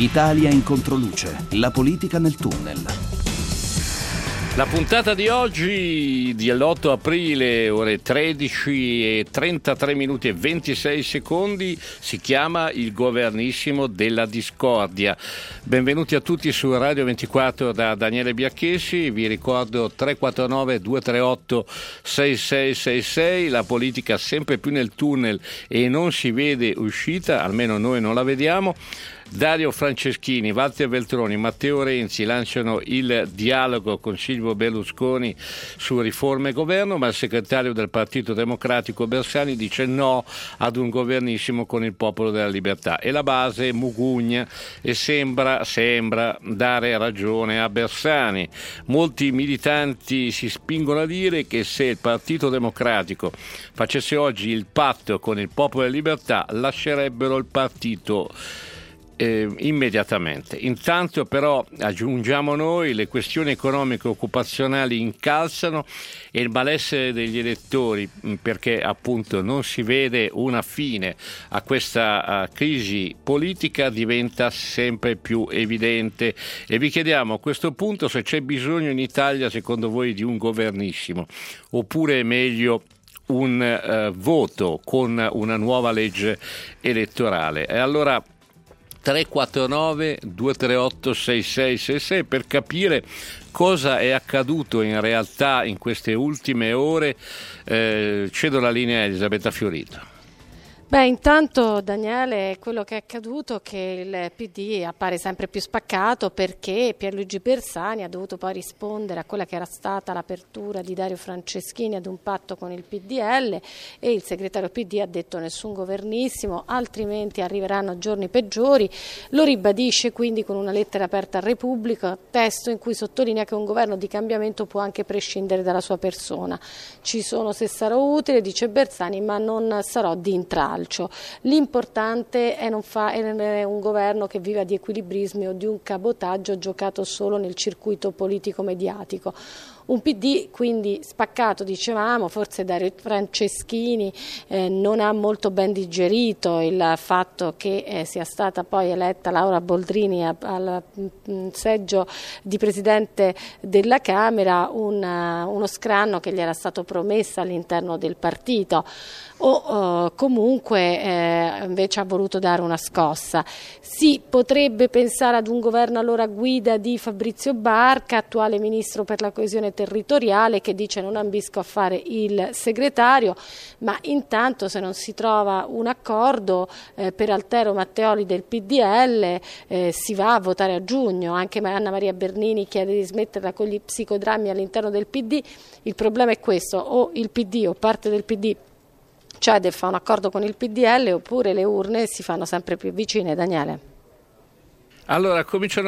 Italia in controluce, la politica nel tunnel. La puntata di oggi, dell'8 aprile, ore 13 e 33 minuti e 26 secondi, si chiama Il Governissimo della Discordia. Benvenuti a tutti su Radio 24 da Daniele Biacchessi. Vi ricordo 349 238 6666, la politica sempre più nel tunnel e non si vede uscita, almeno noi non la vediamo. Dario Franceschini, Walter Veltroni, Matteo Renzi lanciano il dialogo con Silvio Berlusconi su riforme e governo, ma il segretario del Partito Democratico Bersani dice no ad un governissimo con il Popolo della Libertà. E la base mugugna e sembra dare ragione a Bersani. Molti militanti si spingono a dire che se il Partito Democratico facesse oggi il patto con il Popolo della Libertà lascerebbero il partito immediatamente. Intanto però aggiungiamo noi, le questioni economiche e occupazionali incalzano e il malessere degli elettori, perché appunto non si vede una fine a questa crisi politica, diventa sempre più evidente e vi chiediamo a questo punto se c'è bisogno in Italia secondo voi di un governissimo oppure è meglio un voto con una nuova legge elettorale. E allora 349 238 6666 per capire cosa è accaduto in realtà in queste ultime ore. Cedo la linea a Elisabetta Fiorito. Beh, intanto Daniele, quello che è accaduto è che il PD appare sempre più spaccato perché Pierluigi Bersani ha dovuto poi rispondere a quella che era stata l'apertura di Dario Franceschini ad un patto con il PDL e il segretario PD ha detto nessun governissimo, altrimenti arriveranno giorni peggiori. Lo ribadisce quindi con una lettera aperta a Repubblica, testo in cui sottolinea che un governo di cambiamento può anche prescindere dalla sua persona. Ci sono se sarò utile, dice Bersani, ma non sarò di intralcio. L'importante è non fare un governo che viva di equilibrismi o di un cabotaggio giocato solo nel circuito politico-mediatico. Un PD quindi spaccato, dicevamo, forse Dario Franceschini non ha molto ben digerito il fatto che sia stata poi eletta Laura Boldrini al seggio di Presidente della Camera, uno scranno che gli era stato promesso all'interno del partito o comunque invece ha voluto dare una scossa. Si potrebbe pensare ad un governo allora a guida di Fabrizio Barca, attuale Ministro per la coesione territoriale, che dice non ambisco a fare il segretario, ma intanto se non si trova un accordo per Altero Matteoli del PDL si va a votare a giugno. Anche Anna Maria Bernini chiede di smetterla con gli psicodrammi all'interno del PD. Il problema è questo: o il PD o parte del PD cede e fa un accordo con il PDL oppure le urne si fanno sempre più vicine. Daniele. Allora,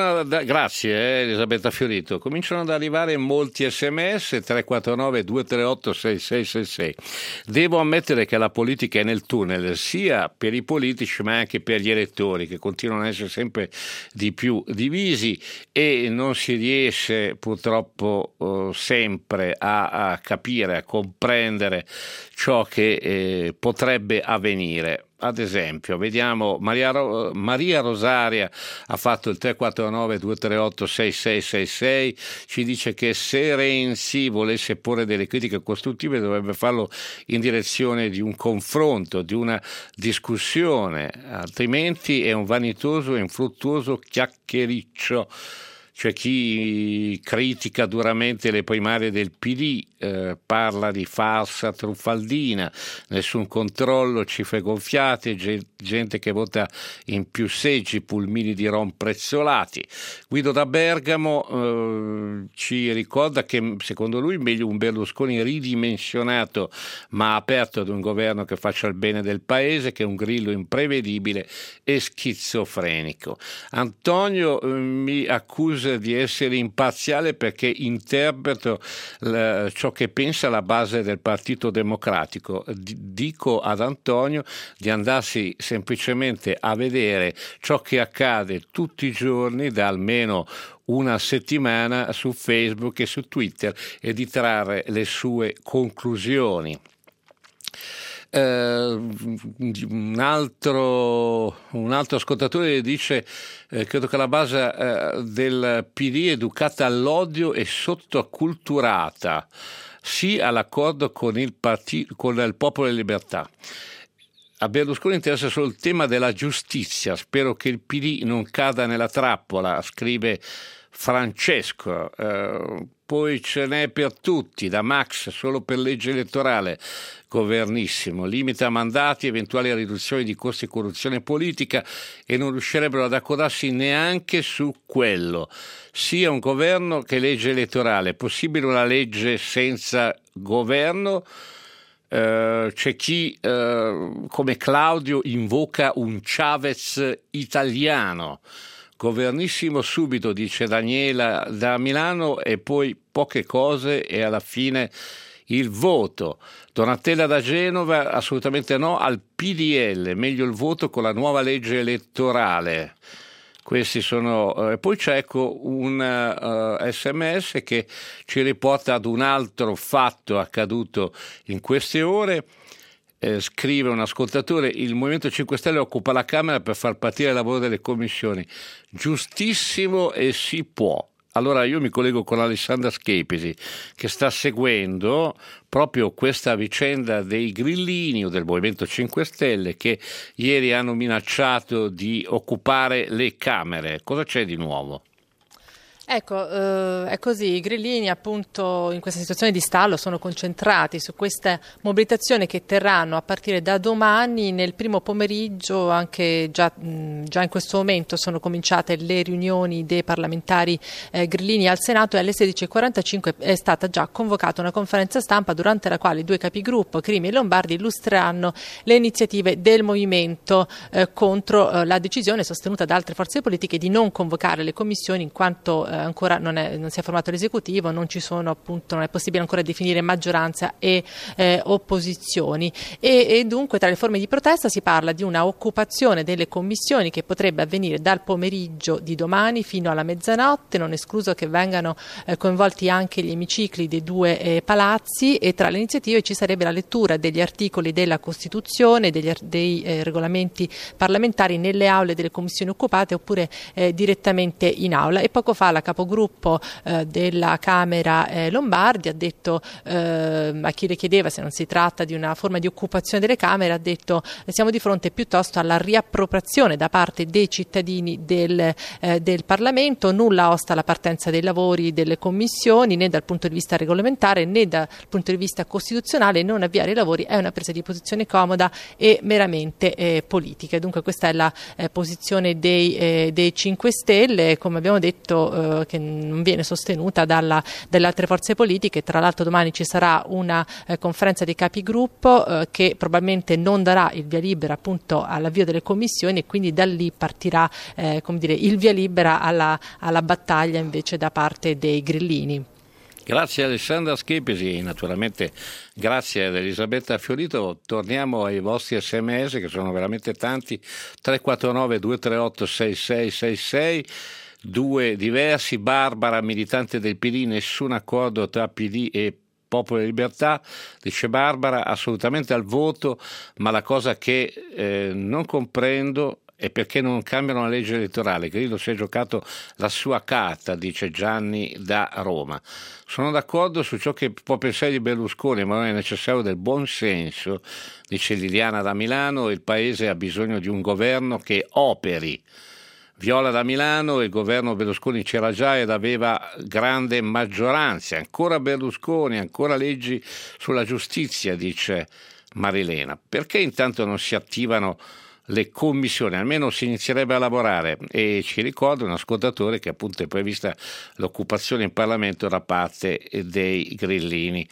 grazie Elisabetta Fiorito, cominciano ad arrivare molti sms 349 238 6666. Devo ammettere che la politica è nel tunnel sia per i politici ma anche per gli elettori, che continuano ad essere sempre di più divisi e non si riesce purtroppo sempre a capire, a comprendere ciò che potrebbe avvenire. Ad esempio, vediamo, Maria Rosaria ha fatto il 349 238 6666, ci dice che se Renzi volesse porre delle critiche costruttive dovrebbe farlo in direzione di un confronto, di una discussione, altrimenti è un vanitoso e infruttuoso chiacchiericcio. C'è chi critica duramente le primarie del PD, parla di farsa truffaldina, nessun controllo, cifre gonfiate, gente che vota in più seggi, pulmini di rom prezzolati. Guido da Bergamo ci ricorda che secondo lui meglio un Berlusconi ridimensionato ma aperto ad un governo che faccia il bene del paese che un Grillo imprevedibile e schizofrenico. Antonio mi accusa di essere imparziale perché interpreto ciò che pensa la base del Partito Democratico. Dico ad Antonio di andarsi semplicemente a vedere ciò che accade tutti i giorni da almeno una settimana su Facebook e su Twitter e di trarre le sue conclusioni. un altro ascoltatore dice credo che la base del PD educata all'odio e sottoacculturata, sì all'accordo con il Popolo e Libertà. A Berlusconi interessa solo il tema della giustizia, spero che il PD non cada nella trappola, scrive Francesco. Poi ce n'è per tutti, da Max solo per legge elettorale, governissimo, limita mandati, eventuali riduzioni di costi e corruzione politica, e non riuscirebbero ad accordarsi neanche su quello. Sia un governo che legge elettorale, è possibile una legge senza governo? C'è chi come Claudio invoca un Chavez italiano. Governissimo subito, dice Daniela da Milano, e poi poche cose e alla fine il voto. Donatella da Genova, assolutamente no al PDL, meglio il voto con la nuova legge elettorale. Questi sono. Poi c'è un SMS che ci riporta ad un altro fatto accaduto in queste ore. Scrive un ascoltatore: il Movimento 5 Stelle occupa la Camera per far partire il lavoro delle commissioni. Giustissimo, e si può. Allora io mi collego con Alessandra Schepisi, che sta seguendo proprio questa vicenda dei grillini o del Movimento 5 Stelle, che ieri hanno minacciato di occupare le Camere. Cosa c'è di nuovo? Ecco, è così, i grillini appunto in questa situazione di stallo sono concentrati su questa mobilitazione che terranno a partire da domani. Nel primo pomeriggio, anche già in questo momento sono cominciate le riunioni dei parlamentari grillini al Senato, e alle 16:45 è stata già convocata una conferenza stampa durante la quale i due capigruppo, Crimi e Lombardi, illustreranno le iniziative del movimento contro la decisione sostenuta da altre forze politiche di non convocare le commissioni, in quanto ancora non si è formato l'esecutivo, non è possibile ancora definire maggioranza e opposizioni, e dunque tra le forme di protesta si parla di una occupazione delle commissioni che potrebbe avvenire dal pomeriggio di domani fino alla mezzanotte, non escluso che vengano coinvolti anche gli emicicli dei due palazzi, e tra le iniziative ci sarebbe la lettura degli articoli della Costituzione, dei regolamenti parlamentari nelle aule delle commissioni occupate oppure direttamente in aula. E poco fa la capogruppo della Camera Lombardi ha detto a chi le chiedeva se non si tratta di una forma di occupazione delle Camere, ha detto siamo di fronte piuttosto alla riappropriazione da parte dei cittadini del Parlamento, nulla osta alla partenza dei lavori delle commissioni né dal punto di vista regolamentare né dal punto di vista costituzionale. Non avviare i lavori è una presa di posizione comoda e meramente politica. Dunque questa è la posizione dei 5 Stelle, come abbiamo detto, che non viene sostenuta dalle altre forze politiche. Tra l'altro domani ci sarà una conferenza dei capigruppo che probabilmente non darà il via libera appunto all'avvio delle commissioni, e quindi da lì partirà il via libera alla battaglia invece da parte dei grillini. Grazie Alessandra Schepisi, naturalmente grazie ad Elisabetta Fiorito. Torniamo ai vostri SMS, che sono veramente tanti. 349 238 6666, due diversi. Barbara, militante del PD, nessun accordo tra PD e Popolo e Libertà, dice Barbara, assolutamente al voto, ma la cosa che non comprendo è perché non cambiano la legge elettorale. Grillo si è giocato la sua carta, dice Gianni da Roma. Sono d'accordo su ciò che può pensare di Berlusconi, ma non è necessario del buon senso, dice Liliana da Milano. Il paese ha bisogno di un governo che operi. Viola da Milano: il governo Berlusconi c'era già ed aveva grande maggioranza. Ancora Berlusconi, ancora leggi sulla giustizia, dice Marilena. Perché intanto non si attivano le commissioni? Almeno si inizierebbe a lavorare. E ci ricorda un ascoltatore che appunto è prevista l'occupazione in Parlamento da parte dei grillini.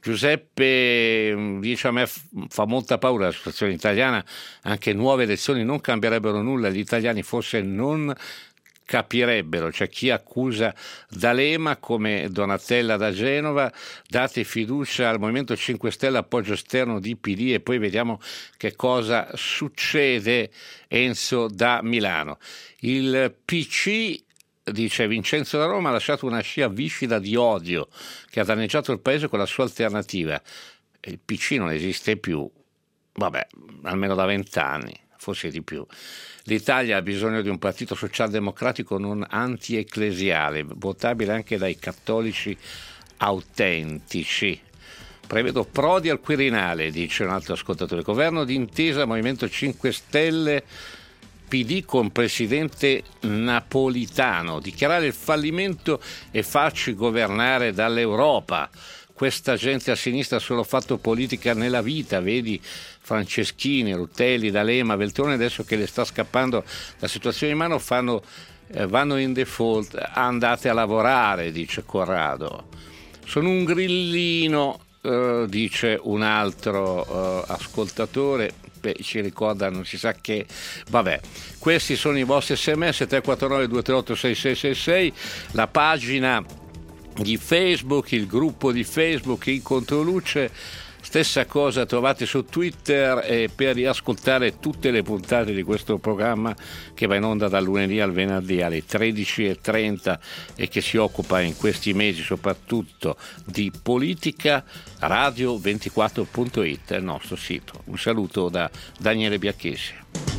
Giuseppe dice: a me fa molta paura la situazione italiana, anche nuove elezioni non cambierebbero nulla, gli italiani forse non capirebbero. C'è chi accusa D'Alema, come Donatella da Genova: date fiducia al Movimento 5 Stelle, appoggio esterno di PD e poi vediamo che cosa succede. Enzo da Milano. Il PC, dice Vincenzo da Roma, ha lasciato una scia viscida di odio che ha danneggiato il paese con la sua alternativa. Il PC non esiste più, almeno da 20 anni, forse di più. L'Italia ha bisogno di un partito socialdemocratico non anti-ecclesiale, votabile anche dai cattolici autentici. Prevedo Prodi al Quirinale, dice un altro ascoltatore. Governo d'intesa Movimento 5 Stelle, PD con presidente Napolitano. Dichiarare il fallimento e farci governare dall'Europa. Questa gente a sinistra ha solo fatto politica nella vita, vedi Franceschini, Rutelli, D'Alema, Veltroni, adesso che le sta scappando la situazione in mano vanno in default, andate a lavorare, dice Corrado. Sono un grillino, dice un altro ascoltatore. Ci ricorda non si sa che. Questi sono i vostri sms 349 238 6666, la pagina di Facebook, il gruppo di Facebook In Controluce, stessa cosa trovate su Twitter, e per riascoltare tutte le puntate di questo programma che va in onda dal lunedì al venerdì alle 13:30 e che si occupa in questi mesi soprattutto di politica, radio24.it è il nostro sito. Un saluto da Daniele Biacchesi.